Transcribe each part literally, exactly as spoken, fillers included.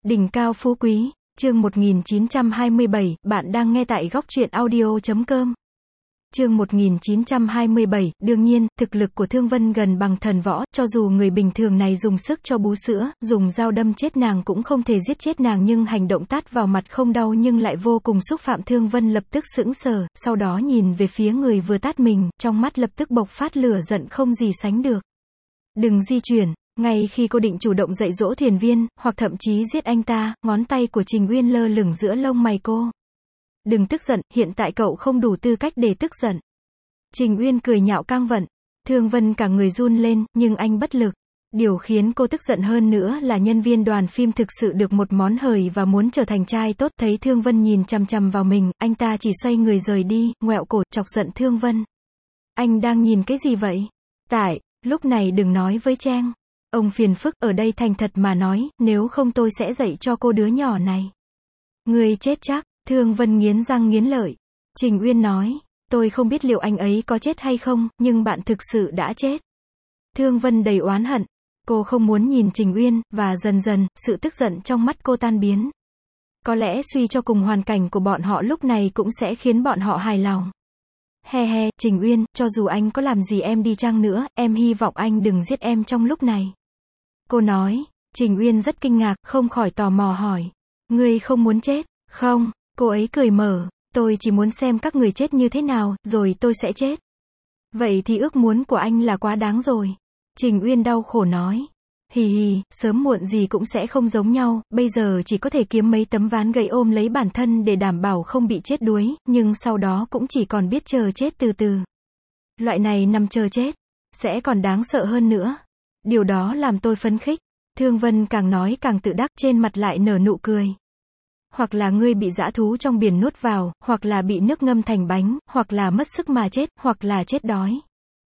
Đỉnh cao phú quý, chương một nghìn chín trăm hai mươi bảy, bạn đang nghe tại góc truyện audio chấm com. Chương một nghìn chín trăm hai mươi bảy, đương nhiên, thực lực của Thương Vân gần bằng thần võ, cho dù người bình thường này dùng sức cho bú sữa, dùng dao đâm chết nàng cũng không thể giết chết nàng, nhưng hành động tát vào mặt không đau nhưng lại vô cùng xúc phạm. Thương Vân lập tức sững sờ, sau đó nhìn về phía người vừa tát mình, trong mắt lập tức bộc phát lửa giận không gì sánh được. Đừng di chuyển. Ngay khi cô định chủ động dạy dỗ Thiền Viên, hoặc thậm chí giết anh ta, ngón tay của Trình Uyên lơ lửng giữa lông mày cô. Đừng tức giận, hiện tại cậu không đủ tư cách để tức giận. Trình Uyên cười nhạo căng vận. Thương Vân cả người run lên, nhưng anh bất lực. Điều khiến cô tức giận hơn nữa là nhân viên đoàn phim thực sự được một món hời và muốn trở thành trai tốt. Thấy Thương Vân nhìn chằm chằm vào mình, anh ta chỉ xoay người rời đi, ngoẹo cổ, chọc giận Thương Vân. Anh đang nhìn cái gì vậy? Tại, lúc này đừng nói với Trang. Ông phiền phức, ở đây thành thật mà nói, nếu không tôi sẽ dạy cho cô đứa nhỏ này. Người chết chắc. Thương Vân nghiến răng nghiến lợi. Trình Uyên nói, tôi không biết liệu anh ấy có chết hay không, nhưng bạn thực sự đã chết. Thương Vân đầy oán hận. Cô không muốn nhìn Trình Uyên, và dần dần, sự tức giận trong mắt cô tan biến. Có lẽ suy cho cùng hoàn cảnh của bọn họ lúc này cũng sẽ khiến bọn họ hài lòng. He he, Trình Uyên, cho dù anh có làm gì em đi chăng nữa, em hy vọng anh đừng giết em trong lúc này. Cô nói. Trình Uyên rất kinh ngạc, không khỏi tò mò hỏi. Ngươi không muốn chết? Không, cô ấy cười mở. Tôi chỉ muốn xem các người chết như thế nào, rồi tôi sẽ chết. Vậy thì ước muốn của anh là quá đáng rồi. Trình Uyên đau khổ nói. Hì hì, sớm muộn gì cũng sẽ không giống nhau, bây giờ chỉ có thể kiếm mấy tấm ván gậy ôm lấy bản thân để đảm bảo không bị chết đuối, nhưng sau đó cũng chỉ còn biết chờ chết từ từ. Loại này nằm chờ chết, sẽ còn đáng sợ hơn nữa. Điều đó làm tôi phấn khích. Thương Vân càng nói càng tự đắc, trên mặt lại nở nụ cười. Hoặc là ngươi bị dã thú trong biển nuốt vào, hoặc là bị nước ngâm thành bánh, hoặc là mất sức mà chết, hoặc là chết đói.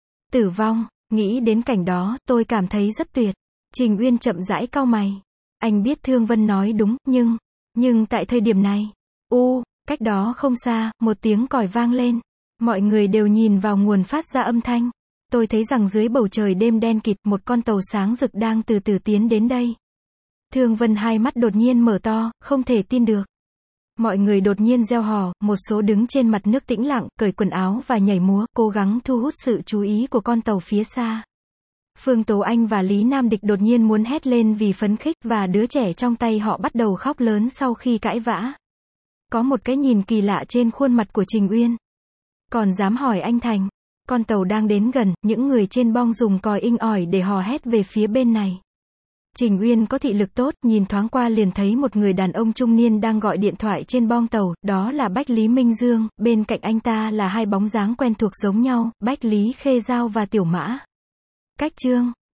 Tử vong, nghĩ đến cảnh đó, tôi cảm thấy rất tuyệt. Trình Uyên chậm rãi cau mày. Anh biết Thương Vân nói đúng, nhưng, nhưng tại thời điểm này, u, cách đó không xa, một tiếng còi vang lên. Mọi người đều nhìn vào nguồn phát ra âm thanh. Tôi thấy rằng dưới bầu trời đêm đen kịt, một con tàu sáng rực đang từ từ tiến đến đây. Thương Vân hai mắt đột nhiên mở to, không thể tin được. Mọi người đột nhiên reo hò, một số đứng trên mặt nước tĩnh lặng, cởi quần áo và nhảy múa, cố gắng thu hút sự chú ý của con tàu phía xa. Phương Tố Anh và Lý Nam Địch đột nhiên muốn hét lên vì phấn khích, và đứa trẻ trong tay họ bắt đầu khóc lớn sau khi cãi vã. Có một cái nhìn kỳ lạ trên khuôn mặt của Trình Uyên. Còn dám hỏi anh Thành. Con tàu đang đến gần, những người trên bong dùng còi inh ỏi để hò hét về phía bên này. Trình Uyên có thị lực tốt, nhìn thoáng qua liền thấy một người đàn ông trung niên đang gọi điện thoại trên bong tàu, đó là Bách Lý Minh Dương, bên cạnh anh ta là hai bóng dáng quen thuộc giống nhau, Bách Lý Khê Giao và Tiểu Mã. Cách Trương,